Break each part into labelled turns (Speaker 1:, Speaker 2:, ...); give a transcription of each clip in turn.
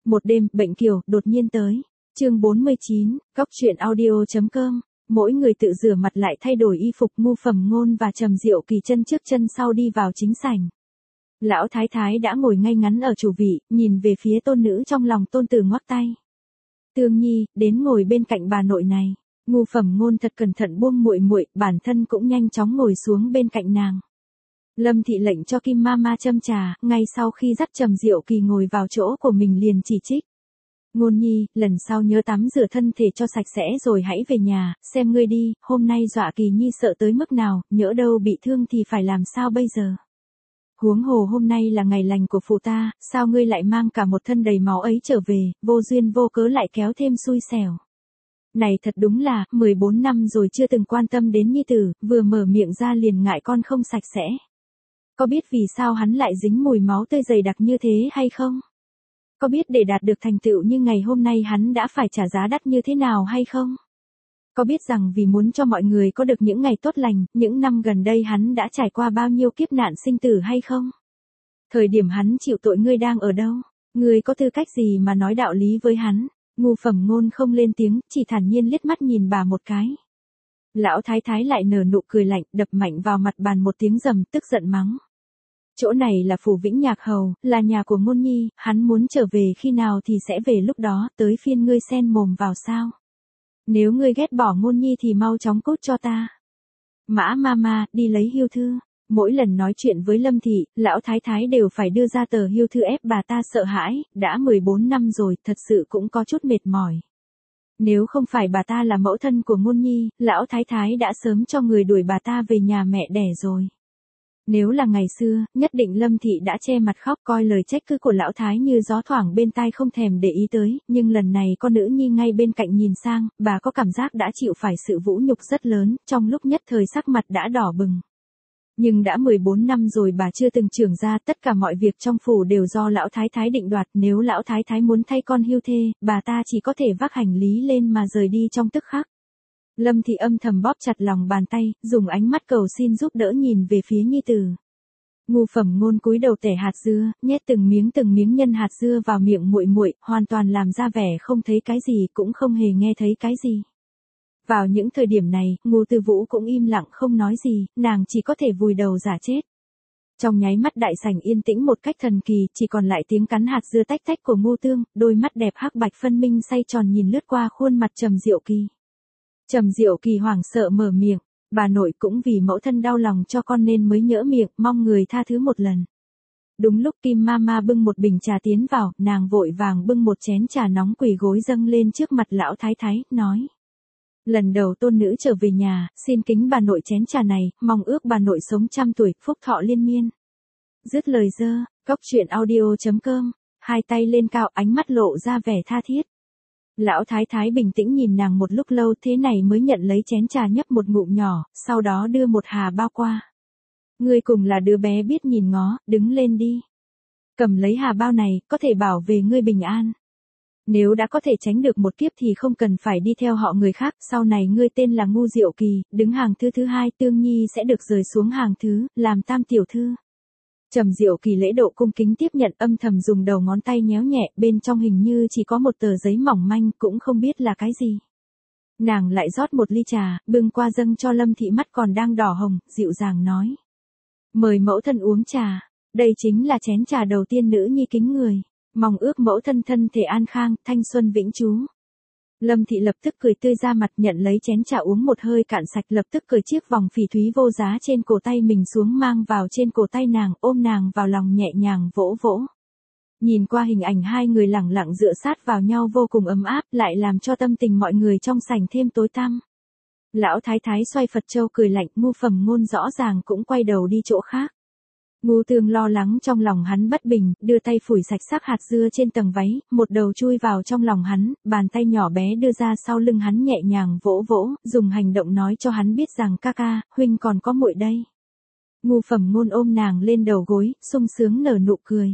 Speaker 1: Một đêm, bệnh kiều, đột nhiên tới. Chương 49, Cóc truyện audio.com. Mỗi người tự rửa mặt lại thay đổi y phục. Ngu Phẩm Ngôn và Trầm Diệu Kỳ chân trước chân sau đi vào chính sảnh. Lão thái thái đã ngồi ngay ngắn ở chủ vị, nhìn về phía tôn nữ, trong lòng tôn tử ngoắc tay. Tương Nhi, đến ngồi bên cạnh bà nội này. Ngu Phẩm Ngôn thật cẩn thận buông muội muội, bản thân cũng nhanh chóng ngồi xuống bên cạnh nàng. Lâm thị lệnh cho Kim Mama châm trà, ngay sau khi dắt Trầm Diệu Kỳ ngồi vào chỗ của mình liền chỉ trích. Ngôn Nhi, lần sau nhớ tắm rửa thân thể cho sạch sẽ rồi hãy về nhà, xem ngươi đi, hôm nay dọa Kỳ Nhi sợ tới mức nào, nhỡ đâu bị thương thì phải làm sao bây giờ. Huống hồ hôm nay là ngày lành của phụ ta, sao ngươi lại mang cả một thân đầy máu ấy trở về, vô duyên vô cớ lại kéo thêm xui xẻo. Này thật đúng là, 14 năm rồi chưa từng quan tâm đến nhi tử, vừa mở miệng ra liền ngại con không sạch sẽ. Có biết vì sao hắn lại dính mùi máu tươi dày đặc như thế hay không? Có biết để đạt được thành tựu như ngày hôm nay hắn đã phải trả giá đắt như thế nào hay không? Có biết rằng vì muốn cho mọi người có được những ngày tốt lành, những năm gần đây hắn đã trải qua bao nhiêu kiếp nạn sinh tử hay không? Thời điểm hắn chịu tội ngươi đang ở đâu? Ngươi có tư cách gì mà nói đạo lý với hắn? Ngu Phẩm Ngôn không lên tiếng, chỉ thản nhiên liếc mắt nhìn bà một cái. Lão thái thái lại nở nụ cười lạnh, đập mạnh vào mặt bàn một tiếng rầm, tức giận mắng. Chỗ này là phủ Vĩnh Nhạc Hầu, là nhà của Ngôn Nhi, hắn muốn trở về khi nào thì sẽ về lúc đó, tới phiên ngươi xen mồm vào sao? Nếu ngươi ghét bỏ Ngôn Nhi thì mau chóng cút cho ta. Mã Mama, đi lấy hưu thư. Mỗi lần nói chuyện với Lâm thị, lão thái thái đều phải đưa ra tờ hưu thư ép bà ta sợ hãi, đã 14 năm rồi, thật sự cũng có chút mệt mỏi. Nếu không phải bà ta là mẫu thân của Ngôn Nhi, lão thái thái đã sớm cho người đuổi bà ta về nhà mẹ đẻ rồi. Nếu là ngày xưa, nhất định Lâm thị đã che mặt khóc, coi lời trách cứ của lão thái như gió thoảng bên tai không thèm để ý tới, nhưng lần này con nữ nhi ngay bên cạnh nhìn sang, bà có cảm giác đã chịu phải sự vũ nhục rất lớn, trong lúc nhất thời sắc mặt đã đỏ bừng. Nhưng đã 14 năm rồi bà chưa từng trưởng ra, tất cả mọi việc trong phủ đều do lão thái thái định đoạt, nếu lão thái thái muốn thay con hưu thê, bà ta chỉ có thể vác hành lý lên mà rời đi trong tức khắc. Lâm thị âm thầm bóp chặt lòng bàn tay, dùng ánh mắt cầu xin giúp đỡ nhìn về phía nhi tử. Ngu Phẩm Ngôn cúi đầu tẻ hạt dưa, nhét từng miếng nhân hạt dưa vào miệng muội muội, hoàn toàn làm ra vẻ không thấy cái gì, cũng không hề nghe thấy cái gì. Vào những thời điểm này, Ngô Tư Vũ cũng im lặng không nói gì, nàng chỉ có thể vùi đầu giả chết. Trong nháy mắt đại sảnh yên tĩnh một cách thần kỳ, chỉ còn lại tiếng cắn hạt dưa tách tách của Ngô Tương, đôi mắt đẹp hắc bạch phân minh say tròn nhìn lướt qua khuôn mặt Trầm Diệu Kỳ. Trầm Diệu Kỳ hoảng sợ mở miệng, bà nội cũng vì mẫu thân đau lòng cho con nên mới nhỡ miệng, mong người tha thứ một lần. Đúng lúc Kim Mama bưng một bình trà tiến vào, nàng vội vàng bưng một chén trà nóng quỳ gối dâng lên trước mặt lão thái thái, nói. Lần đầu tôn nữ trở về nhà, xin kính bà nội chén trà này, mong ước bà nội sống trăm tuổi, phúc thọ liên miên. Dứt lời Cóc truyện audio.com, hai tay lên cao, ánh mắt lộ ra vẻ tha thiết. Lão thái thái bình tĩnh nhìn nàng một lúc lâu, thế này mới nhận lấy chén trà nhấp một ngụm nhỏ, sau đó đưa một hà bao qua. Ngươi cùng là đứa bé biết nhìn ngó, đứng lên đi. Cầm lấy hà bao này, có thể bảo vệ ngươi bình an. Nếu đã có thể tránh được một kiếp thì không cần phải đi theo họ người khác, sau này ngươi tên là Ngu Diệu Kỳ, đứng hàng thứ hai, Tương Nhi sẽ được rời xuống hàng thứ, làm tam tiểu thư. Trầm Diệu Kỳ lễ độ cung kính tiếp nhận, âm thầm dùng đầu ngón tay nhéo nhẹ, bên trong hình như chỉ có một tờ giấy mỏng manh, cũng không biết là cái gì. Nàng lại rót một ly trà, bưng qua dâng cho Lâm thị, mắt còn đang đỏ hồng, dịu dàng nói. Mời mẫu thân uống trà, đây chính là chén trà đầu tiên nữ nhi kính người. Mong ước mẫu thân thân thể an khang, thanh xuân vĩnh trú. Lâm thị lập tức cười tươi ra mặt, nhận lấy chén trà uống một hơi cạn sạch, lập tức cởi chiếc vòng phỉ thúy vô giá trên cổ tay mình xuống, mang vào trên cổ tay nàng, ôm nàng vào lòng nhẹ nhàng vỗ vỗ. Nhìn qua hình ảnh hai người lẳng lặng dựa sát vào nhau vô cùng ấm áp, lại làm cho tâm tình mọi người trong sảnh thêm tối tăm. Lão thái thái xoay Phật châu cười lạnh, Ngu Phẩm Ngôn rõ ràng cũng quay đầu đi chỗ khác. Ngô Tương lo lắng trong lòng hắn bất bình, đưa tay phủi sạch xác hạt dưa trên tầng váy, một đầu chui vào trong lòng hắn, bàn tay nhỏ bé đưa ra sau lưng hắn nhẹ nhàng vỗ vỗ, dùng hành động nói cho hắn biết rằng ca ca, huynh còn có muội đây. Ngu Phẩm Ngôn ôm nàng lên đầu gối, sung sướng nở nụ cười.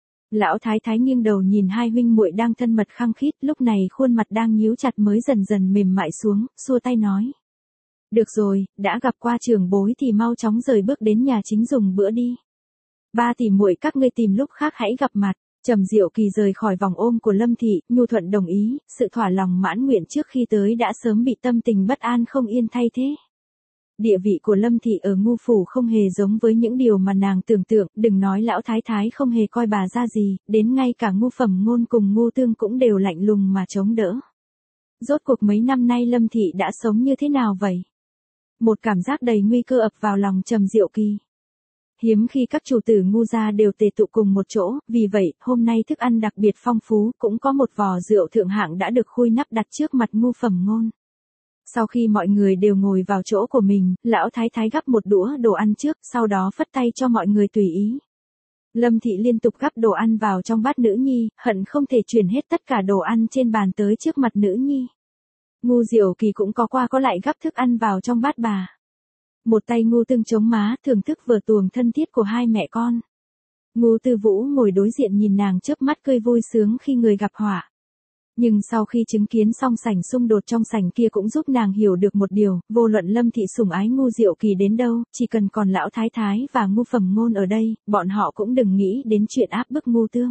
Speaker 1: Lão thái thái nghiêng đầu nhìn hai huynh muội đang thân mật khăng khít, lúc này khuôn mặt đang nhíu chặt mới dần dần mềm mại xuống, xua tay nói. Được rồi, đã gặp qua trưởng bối thì mau chóng rời bước đến nhà chính dùng bữa đi. Ba tỷ muội các ngươi tìm lúc khác hãy gặp mặt. Trầm Diệu Kỳ rời khỏi vòng ôm của Lâm Thị, nhu thuận đồng ý, sự thỏa lòng mãn nguyện trước khi tới đã sớm bị tâm tình bất an không yên thay thế. Địa vị của Lâm Thị ở Ngu phủ không hề giống với những điều mà nàng tưởng tượng, đừng nói lão thái thái không hề coi bà ra gì, đến ngay cả Ngu Phẩm Ngôn cùng Ngu Tương cũng đều lạnh lùng mà chống đỡ. Rốt cuộc mấy năm nay Lâm Thị đã sống như thế nào vậy? Một cảm giác đầy nguy cơ ập vào lòng Trầm Diệu Kỳ. Hiếm khi các chủ tử Ngu gia đều tề tụ cùng một chỗ, vì vậy, hôm nay thức ăn đặc biệt phong phú, cũng có một vò rượu thượng hạng đã được khui nắp đặt trước mặt Ngu Phẩm Ngôn. Sau khi mọi người đều ngồi vào chỗ của mình, lão thái thái gắp một đũa đồ ăn trước, sau đó phất tay cho mọi người tùy ý. Lâm Thị liên tục gắp đồ ăn vào trong bát nữ nhi, hận không thể chuyển hết tất cả đồ ăn trên bàn tới trước mặt nữ nhi. Ngu Diệu Kỳ cũng có qua có lại gắp thức ăn vào trong bát bà. Một tay Ngu Tương chống má thưởng thức vở tuồng thân thiết của hai mẹ con. Ngu Tư Vũ ngồi đối diện nhìn nàng chớp mắt cười vui sướng khi người gặp họa. Nhưng sau khi chứng kiến xong sảnh xung đột trong sảnh kia cũng giúp nàng hiểu được một điều, vô luận Lâm Thị sủng ái Ngu Diệu Kỳ đến đâu, chỉ cần còn lão thái thái và Ngu Phẩm Ngôn ở đây, bọn họ cũng đừng nghĩ đến chuyện áp bức Ngu Tương.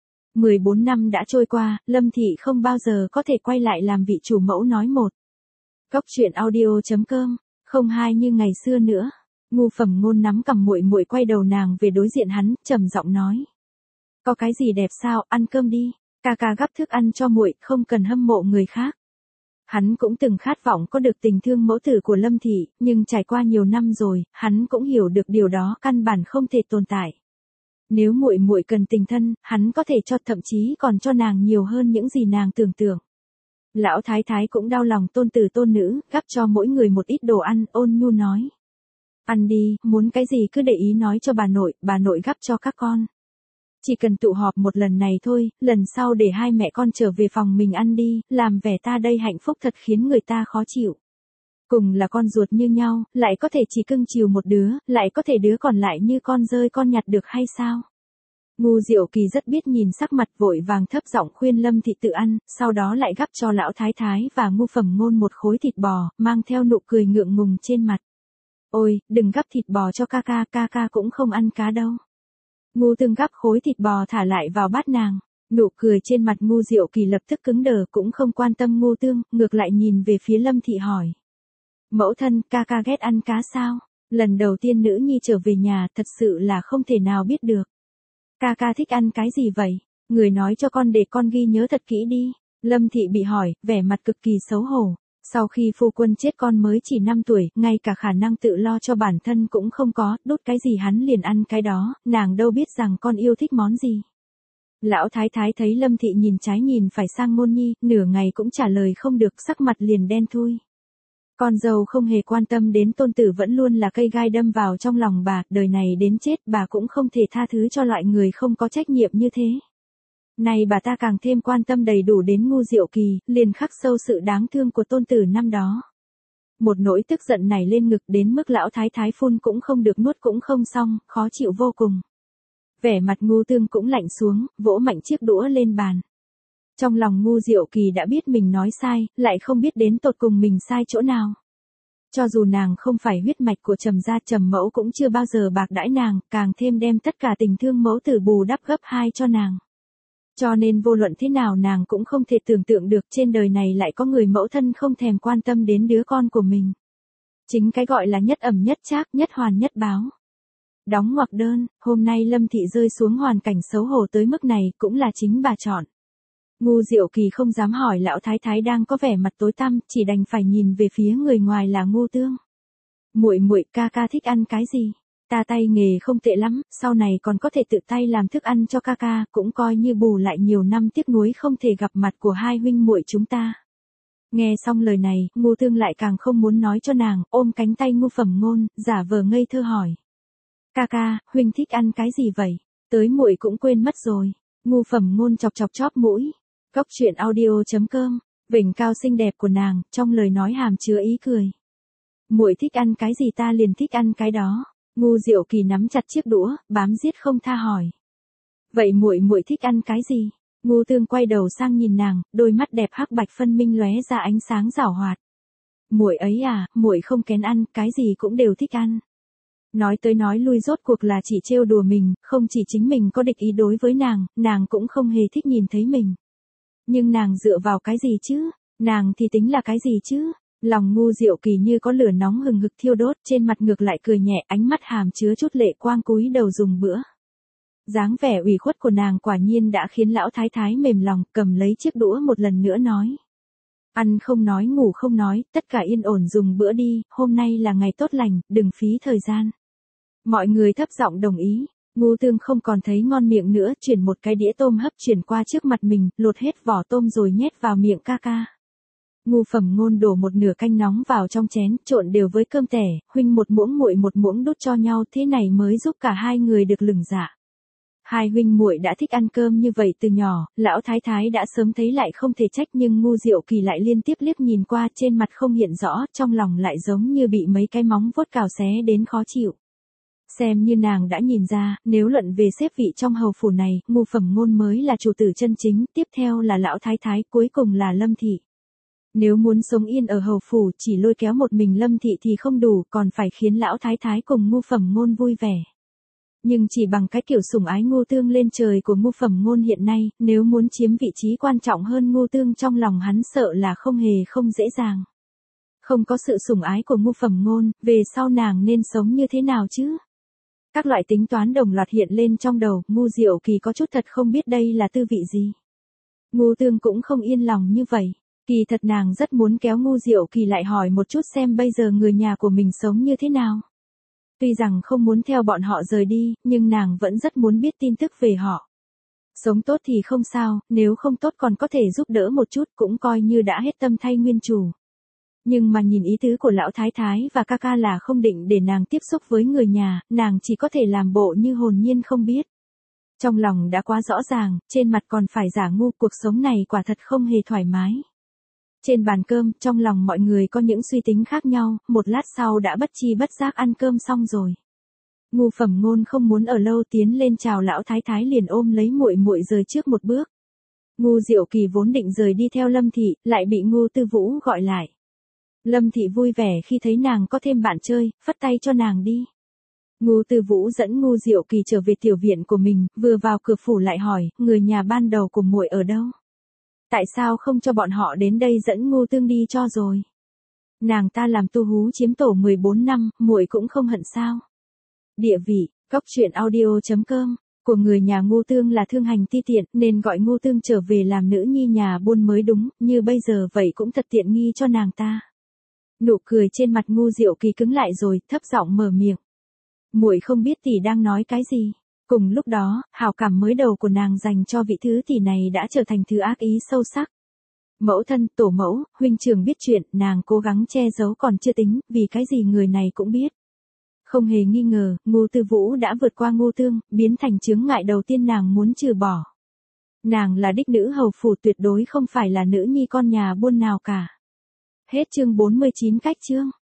Speaker 1: 14 năm đã trôi qua, Lâm Thị không bao giờ có thể quay lại làm vị chủ mẫu nói một. Cốc truyện audio.com, không hai như ngày xưa nữa. Ngu Phẩm Ngôn nắm cằm muội muội quay đầu nàng về đối diện hắn, trầm giọng nói: "Có cái gì đẹp sao, ăn cơm đi, ca ca gắp thức ăn cho muội, không cần hâm mộ người khác." Hắn cũng từng khát vọng có được tình thương mẫu tử của Lâm Thị, nhưng trải qua nhiều năm rồi, hắn cũng hiểu được điều đó căn bản không thể tồn tại. Nếu muội muội cần tình thân, hắn có thể cho, thậm chí còn cho nàng nhiều hơn những gì nàng tưởng tượng. Lão thái thái cũng đau lòng tôn tử tôn nữ, gắp cho mỗi người một ít đồ ăn, ôn nhu nói: "Ăn đi, muốn cái gì cứ để ý nói cho bà nội gắp cho các con. Chỉ cần tụ họp một lần này thôi, lần sau để hai mẹ con trở về phòng mình ăn đi, làm vẻ ta đây hạnh phúc thật khiến người ta khó chịu. Cùng là con ruột như nhau, lại có thể chỉ cưng chiều một đứa, lại có thể đứa còn lại như con rơi con nhặt được hay sao?" Ngu Diệu Kỳ rất biết nhìn sắc mặt, vội vàng thấp giọng khuyên Lâm Thị tự ăn, sau đó lại gắp cho lão thái thái và Ngu Phẩm Ngôn một khối thịt bò, mang theo nụ cười ngượng ngùng trên mặt. "Ôi, đừng gắp thịt bò cho ca ca cũng không ăn cá đâu." Ngu Tương gắp khối thịt bò thả lại vào bát nàng. Nụ cười trên mặt Ngu Diệu Kỳ lập tức cứng đờ, cũng không quan tâm Ngu Tương, ngược lại nhìn về phía Lâm Thị hỏi: "Mẫu thân, ca ghét ăn cá sao? Lần đầu tiên nữ nhi trở về nhà, thật sự là không thể nào biết được. Ca thích ăn cái gì vậy? Người nói cho con để con ghi nhớ thật kỹ đi." Lâm Thị bị hỏi, vẻ mặt cực kỳ xấu hổ. Sau khi phu quân chết con mới chỉ 5 tuổi, ngay cả khả năng tự lo cho bản thân cũng không có, đút cái gì hắn liền ăn cái đó, nàng đâu biết rằng con yêu thích món gì. Lão thái thái thấy Lâm Thị nhìn trái nhìn phải sang Ngôn Nhi, nửa ngày cũng trả lời không được, sắc mặt liền đen thui. Con dâu không hề quan tâm đến tôn tử vẫn luôn là cây gai đâm vào trong lòng bà, đời này đến chết bà cũng không thể tha thứ cho loại người không có trách nhiệm như thế. Này bà ta càng thêm quan tâm đầy đủ đến Ngu Diệu Kỳ, liền khắc sâu sự đáng thương của tôn tử năm đó. Một nỗi tức giận nảy lên ngực đến mức lão thái thái phun cũng không được nuốt cũng không xong, khó chịu vô cùng. Vẻ mặt Ngu Tương cũng lạnh xuống, vỗ mạnh chiếc đũa lên bàn. Trong lòng Ngu Diệu Kỳ đã biết mình nói sai, lại không biết đến tột cùng mình sai chỗ nào. Cho dù nàng không phải huyết mạch của Trầm gia, Trầm mẫu cũng chưa bao giờ bạc đãi nàng, càng thêm đem tất cả tình thương mẫu tử bù đắp gấp 2 cho nàng. Cho nên vô luận thế nào nàng cũng không thể tưởng tượng được trên đời này lại có người mẫu thân không thèm quan tâm đến đứa con của mình. Chính cái gọi là nhất ẩm nhất trác, nhất hoàn nhất báo. Đóng ngoặc đơn, hôm nay Lâm Thị rơi xuống hoàn cảnh xấu hổ tới mức này cũng là chính bà chọn. Ngu Diệu Kỳ không dám hỏi lão thái thái đang có vẻ mặt tối tăm, chỉ đành phải nhìn về phía người ngoài là Ngu Tương. Muội ca thích ăn cái gì? Ta tay nghề không tệ lắm, sau này còn có thể tự tay làm thức ăn cho ca, cũng coi như bù lại nhiều năm tiếc nuối không thể gặp mặt của hai huynh muội chúng ta. Nghe xong lời này, Ngu Tương lại càng không muốn nói cho nàng, ôm cánh tay Ngu Phẩm Ngôn, giả vờ ngây thơ hỏi: Ca, huynh thích ăn cái gì vậy? Tới muội cũng quên mất rồi. Ngu Phẩm Ngôn chọc chóp mũi. Cốc truyện audio.com, vểnh cao xinh đẹp của nàng, trong lời nói hàm chứa ý cười. Muội thích ăn cái gì ta liền thích ăn cái đó. Ngu Diệu Kỳ nắm chặt chiếc đũa, bám giết không tha hỏi: Vậy muội thích ăn cái gì? Ngu Tương quay đầu sang nhìn nàng, đôi mắt đẹp hắc bạch phân minh lóe ra ánh sáng giảo hoạt. Muội ấy à, muội không kén ăn, cái gì cũng đều thích ăn. Nói tới nói lui rốt cuộc là chỉ trêu đùa mình, không chỉ chính mình có địch ý đối với nàng cũng không hề thích nhìn thấy mình. Nhưng nàng dựa vào cái gì chứ? Nàng thì tính là cái gì chứ? Lòng Ngu Diệu Kỳ như có lửa nóng hừng hực thiêu đốt, trên mặt ngược lại cười nhẹ, ánh mắt hàm chứa chút lệ quang cúi đầu dùng bữa. Dáng vẻ ủy khuất của nàng quả nhiên đã khiến lão thái thái mềm lòng, cầm lấy chiếc đũa một lần nữa nói. Ăn không nói ngủ không nói, tất cả yên ổn dùng bữa đi, hôm nay là ngày tốt lành, đừng phí thời gian. Mọi người thấp giọng đồng ý. Ngu Tương không còn thấy ngon miệng nữa, chuyển một cái đĩa tôm hấp chuyển qua trước mặt mình, lột hết vỏ tôm rồi nhét vào miệng ca ca. Ngu Phẩm Ngôn đổ một nửa canh nóng vào trong chén, trộn đều với cơm tẻ, huynh một muỗng muội một muỗng đút cho nhau, thế này mới giúp cả hai người được lửng dạ. Hai huynh muội đã thích ăn cơm như vậy từ nhỏ, lão thái thái đã sớm thấy lại không thể trách, nhưng Ngu Diệu Kỳ lại liên tiếp liếc nhìn qua, trên mặt không hiện rõ, trong lòng lại giống như bị mấy cái móng vuốt cào xé đến khó chịu. Xem như nàng đã nhìn ra, nếu luận về xếp vị trong hầu phủ này, Ngu Phẩm Ngôn mới là chủ tử chân chính, tiếp theo là lão thái thái, cuối cùng là Lâm thị. Nếu muốn sống yên ở hầu phủ, chỉ lôi kéo một mình Lâm thị thì không đủ, còn phải khiến lão thái thái cùng Ngu Phẩm Ngôn vui vẻ. Nhưng chỉ bằng cái kiểu sủng ái Ngu Tương lên trời của Ngu Phẩm Ngôn hiện nay, nếu muốn chiếm vị trí quan trọng hơn Ngu Tương trong lòng hắn sợ là không dễ dàng. Không có sự sủng ái của Ngu Phẩm Ngôn, về sau nàng nên sống như thế nào chứ? Các loại tính toán đồng loạt hiện lên trong đầu, Ngu Diệu Kỳ có chút thật không biết đây là tư vị gì. Ngu Tương cũng không yên lòng như vậy. Kỳ thật nàng rất muốn kéo Ngu Diệu Kỳ lại hỏi một chút xem bây giờ người nhà của mình sống như thế nào. Tuy rằng không muốn theo bọn họ rời đi, nhưng nàng vẫn rất muốn biết tin tức về họ. Sống tốt thì không sao, nếu không tốt còn có thể giúp đỡ một chút, cũng coi như đã hết tâm thay nguyên chủ. Nhưng mà nhìn ý tứ của lão thái thái và ca ca là không định để nàng tiếp xúc với người nhà, nàng chỉ có thể làm bộ như hồn nhiên không biết. Trong lòng đã quá rõ ràng, trên mặt còn phải giả ngu, cuộc sống này quả thật không hề thoải mái. Trên bàn cơm, trong lòng mọi người có những suy tính khác nhau, một lát sau đã bất chi bất giác ăn cơm xong rồi. Ngu Phẩm Ngôn không muốn ở lâu, tiến lên chào lão thái thái liền ôm lấy muội muội rời trước một bước. Ngu Diệu Kỳ vốn định rời đi theo Lâm thị, lại bị Ngu Tư Vũ gọi lại. Lâm thị vui vẻ khi thấy nàng có thêm bạn chơi, phất tay cho nàng đi. Ngu Tư Vũ dẫn Ngu Diệu Kỳ trở về tiểu viện của mình, vừa vào cửa phủ lại hỏi, người nhà ban đầu của muội ở đâu? Tại sao không cho bọn họ đến đây dẫn Ngu Tương đi cho rồi? Nàng ta làm tu hú chiếm tổ 14 năm, muội cũng không hận sao? Địa vị, góc truyện audio.com, của người nhà Ngu Tương là thương hành ti tiện, nên gọi Ngu Tương trở về làm nữ nhi nhà buôn mới đúng, như bây giờ vậy cũng thật tiện nghi cho nàng ta. Nụ cười trên mặt Ngu Diệu Kỳ cứng lại rồi, thấp giọng mở miệng. Muội không biết tỷ đang nói cái gì. Cùng lúc đó, hảo cảm mới đầu của nàng dành cho vị thứ tỷ này đã trở thành thứ ác ý sâu sắc. Mẫu thân, tổ mẫu, huynh trưởng biết chuyện, nàng cố gắng che giấu còn chưa tính, vì cái gì người này cũng biết. Không hề nghi ngờ, Ngu Tư Vũ đã vượt qua Ngu Tương, biến thành chướng ngại đầu tiên nàng muốn trừ bỏ. Nàng là đích nữ hầu phủ, tuyệt đối không phải là nữ nhi con nhà buôn nào cả. Hết chương 49 cách chương.